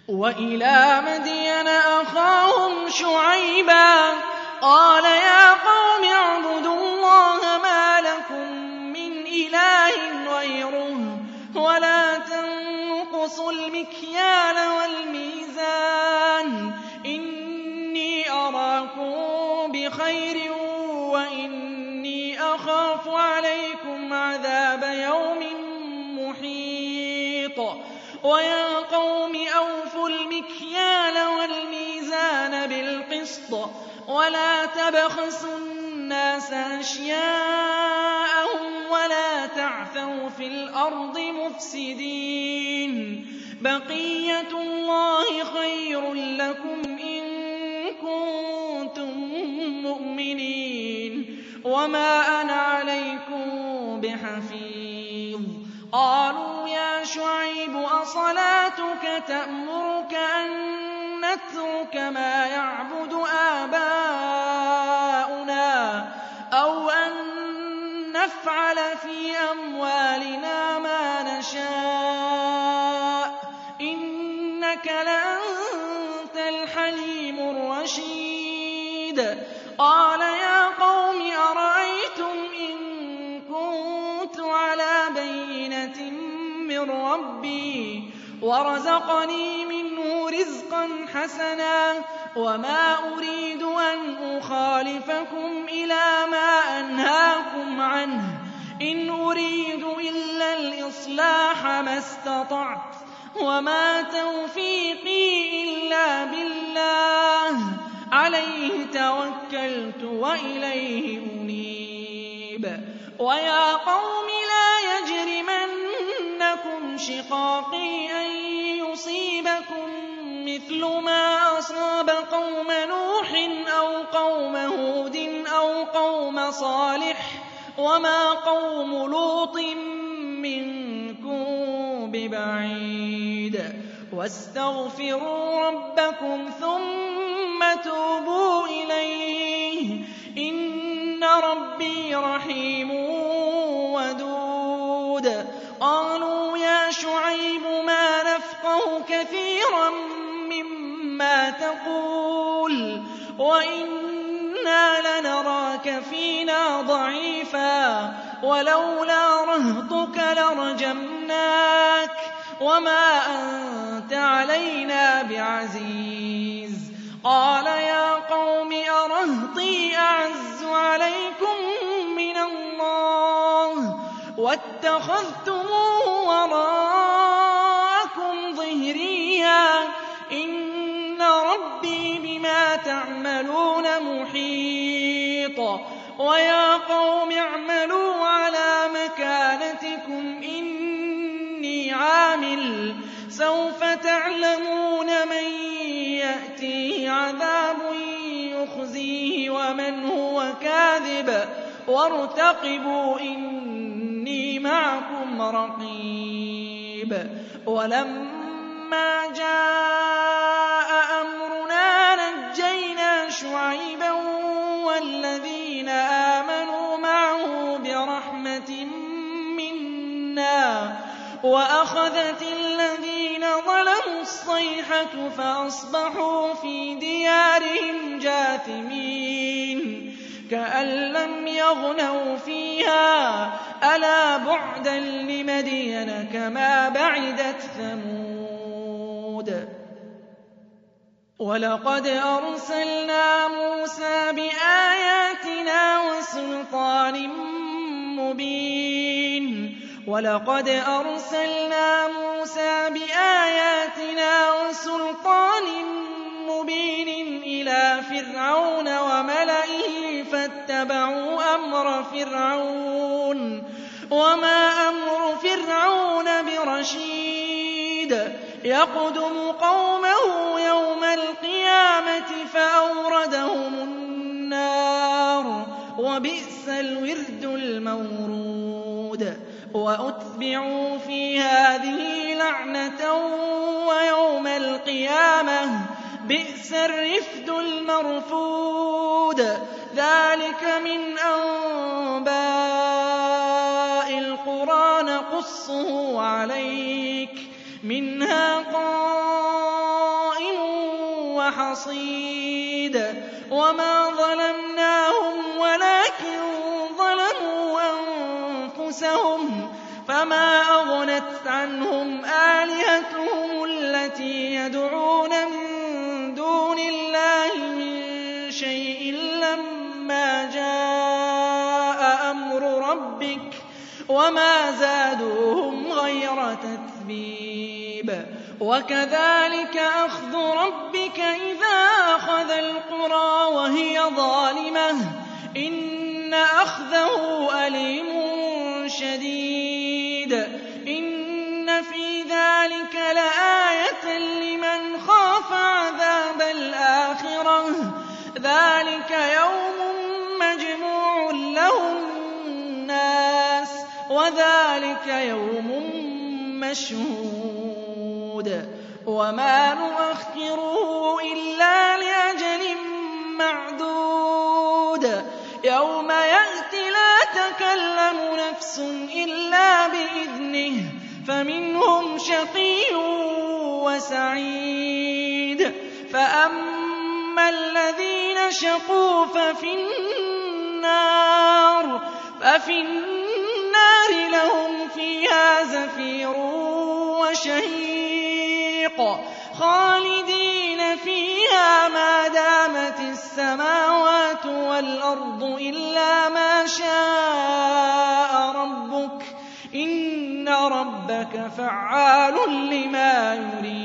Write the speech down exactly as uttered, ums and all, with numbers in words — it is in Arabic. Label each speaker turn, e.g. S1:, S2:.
S1: وَإِلَىٰ مَدْيَنَ أَخَاهُمْ شُعَيْبًا قَالَ يَا قَوْمِ اعْبُدُوا اللَّهَ مَا لَكُم مِّنْ إِلَٰهٍ غَيْرُهُ وَلَا تَنقُصُوا الْمِكْيَالَ وَالْمِيزَانَ إِنِّي أَرَاكُم بِخَيْرٍ وَإِنِّي أَخَافُ عَلَيْكُمْ عَذَابَ يَوْمٍ مُّحِيطٍ وَيَا قَوْمِ أَوْفُوا الْمِكْيَالَ وَالْمِيزَانَ بِالْقِسْطِ وَلَا تَبْخَسُوا النَّاسَ أَشْيَاءَهُمْ وَلَا تَعْثَوْا فِي الْأَرْضِ مُفْسِدِينَ بَقِيَّتُ اللَّهِ خَيْرٌ لَّكُمْ إِن كُنتُم مُّؤْمِنِينَ وَمَا أَنَا عَلَيْكُم بِحَفِيظٍ قَالُوا يَا شُعَيْبُ أَصَلَاتُكَ تَأْمُرُكَ أَن نَّتْرُكَ مَا يَعْبُدُ آبَاؤُنَا أَوْ أَن نَّفْعَلَ فِي أَمْوَالِنَا مَا نَشَاءُ إِنَّكَ لَأَنتَ الْحَلِيمُ الرَّشِيدُ قَالَ يَا قَوْمِ أَرَأَيْتُمْ إِن كُنتُ عَلَىٰ بَيِّنَةٍ مِّن رَّبِّي وَرَزَقَنِي مِنْهُ رِزْقًا حَسَنًا وَمَا أُرِيدُ أَنْ أُخَالِفَكُمْ إِلَىٰ مَا أَنْهَاكُمْ عَنْهُ إِنْ أُرِيدُ إِلَّا الْإِصْلَاحَ مَا اسْتَطَعْتُ وَمَا تَوْفِيقِي إِلَّا بِاللَّهِ عَلَيْهِ تَوَكَّلْتُ وَإِلَيْهِ أُنِيبُ وَيَا قَوْمِ لَا يَجْرِمَنَّكُمْ شِقَاقِي أَن يُصِيبَكُم مِّثْلُ مَا أَصَابَ قَوْمَ نُوحٍ أَوْ قَوْمَ هُودٍ أَوْ قَوْمَ صَالِحٍ وَمَا قَوْمُ لُوطٍ مِّنكُم بِبَعِيدٍ وَاسْتَغْفِرُوا رَبَّكُمْ ثُمَّ تُوبُوا إِلَيْهِ إِنَّ رَبِّي رَحِيمٌ وَدُودٌ قَالُوا يَا شُعَيْبُ مَا نَفْقَهُ كَثِيرًا مِّمَّا تَقُولُ وَإِنَّا لَنَرَاكَ فِينَا ضَعِيفًا وَلَوْلَا رَهْطُكَ لَرَجَمْنَاكَ وَمَا أَنتَ عَلَيْنَا بِعَزِيزٍ قَالَ يَا قَوْمِ أَرَهْطِي أَعَزُّ عَلَيْكُم مِّنَ اللَّهِ وَاتَّخَذْتُمُوهُ وَرَاءَكُمْ ظِهْرِيًّا إِنَّ رَبِّي بِمَا تَعْمَلُونَ مُحِيطٌ وَيَا قَوْمِ اعْمَلُوا عَلَىٰ مَكَانَتِكُمْ إِنِّي عَامِلٌ سَوْفَ تَعْلَمُونَ مَن يَأْتِيهِ عَذَابٌ يُخْزِيهِ وَمَنْ هُوَ كَاذِبٌ وَارْتَقِبُوا إِنِّي مَعَكُمْ رَقِيبٌ وَلَمَّا جَاءَ أَمْرُنَا نَجَّيْنَا شُعَيْبًا وَالَّذِينَ آمَنُوا مَعَهُ بِرَحْمَةٍ مِّنَّا وَأَخَذَتِ الَّذِينَ ظَلَمُوا الصَّيْحَةُ فَأَصْبَحُوا فِي دِيَارِهِمْ جَاثِمِينَ كَأَن لَّمْ يَغْنَوْا فِيهَا ۗ أَلَا بُعْدًا لِّمَدْيَنَ كَمَا بَعِدَتْ ثَمُودُ وَلَقَدْ أَرْسَلْنَا مُوسَىٰ بِآيَاتِنَا وَسُلْطَانٍ مُّبِينٍ وَلَقَدْ أَرْسَلْنَا مُوسَىٰ بِآيَاتِنَا وَسُلْطَانٍ مُّبِينٍ إِلَىٰ فِرْعَوْنَ وَمَلَئِهِ فَاتَّبَعُوا أَمْرَ فِرْعَوْنَ ۖ وَمَا أَمْرُ فِرْعَوْنَ بِرَشِيدٍ يَقْدُمُ قَوْمَهُ يَوْمَ الْقِيَامَةِ فَأَوْرَدَهُمُ النَّارَ ۖ وَبِئْسَ الْوِرْدُ الْمَوْرُودُ وَأُتْبِعُوا فِي هَٰذِهِ لَعْنَةً وَيَوْمَ الْقِيَامَةِ بِئْسَ الرِّفْدُ الْمَرْفُودُ ذَٰلِكَ مِنْ أَنبَاءِ الْقُرَىٰ نَقُصُّهُ عَلَيْكَ ۖ مِنْهَا قَائِمٌ وَحَصِيدٍ وَمَا ظَلَمْنَاهُمْ وَلَٰكِن ظَلَمُوا أَنفُسَهُمْ فَمَا أَغْنَتْ عَنْهُمْ آلِهَتُهُمُ الَّتِي يَدْعُونَ مِن دُونِ اللَّهِ مِن شَيْءٍ لَّمَّا جَاءَ أَمْرُ رَبِّكَ وَمَا زَادُوهُمْ غَيْرَ تَتْبِيبٍ وَكَذَٰلِكَ أَخْذُ رَبِّكَ إِذَا أَخَذَ الْقُرَىٰ وَهِيَ ظَالِمَةٌ ۚ إِنَّ أَخْذَهُ أَلِيمٌ شَدِيدٌ إِنَّ فِي ذَٰلِكَ لَآيَةً لِّمَنْ خَافَ عَذَابَ الْآخِرَةِ ۚ ذَٰلِكَ يَوْمٌ مَّجْمُوعٌ لَّهُ النَّاسُ وَذَٰلِكَ يَوْمٌ مَّشْهُودٌ وَمَا نُؤَخِّرُهُ إِلَّا لِأَجَلٍ مَّعْدُودٍ يَوْمَ يَأْتِ لَا تَكَلَّمُ نَفْسٌ إِلَّا بِإِذْنِهِ فَمِنْهُمْ شَقِيٌّ وَسَعِيدٌ فَأَمَّا الَّذِينَ شَقُوا فَفِي النَّارِ فَفِي النَّارِ لَهُمْ فِيهَا زَفِيرٌ وَشَهِيقٌ خَالِدِينَ فِيهَا مَا دَامَتِ السَّمَاوَاتُ وَالْأَرْضُ إِلَّا مَا شَاءَ رَبُّكَ ۚ إِنَّ رَبَّكَ فَعَّالٌ لِّمَا يُرِيدُ